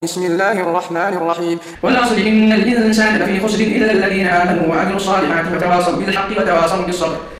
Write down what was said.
بسم الله الرحمن الرحيم. والعصر إن الإنسان لفي خسر إلا الذين آمنوا وعملوا الصالحات وتواصوا بالحق وتواصوا بالصبر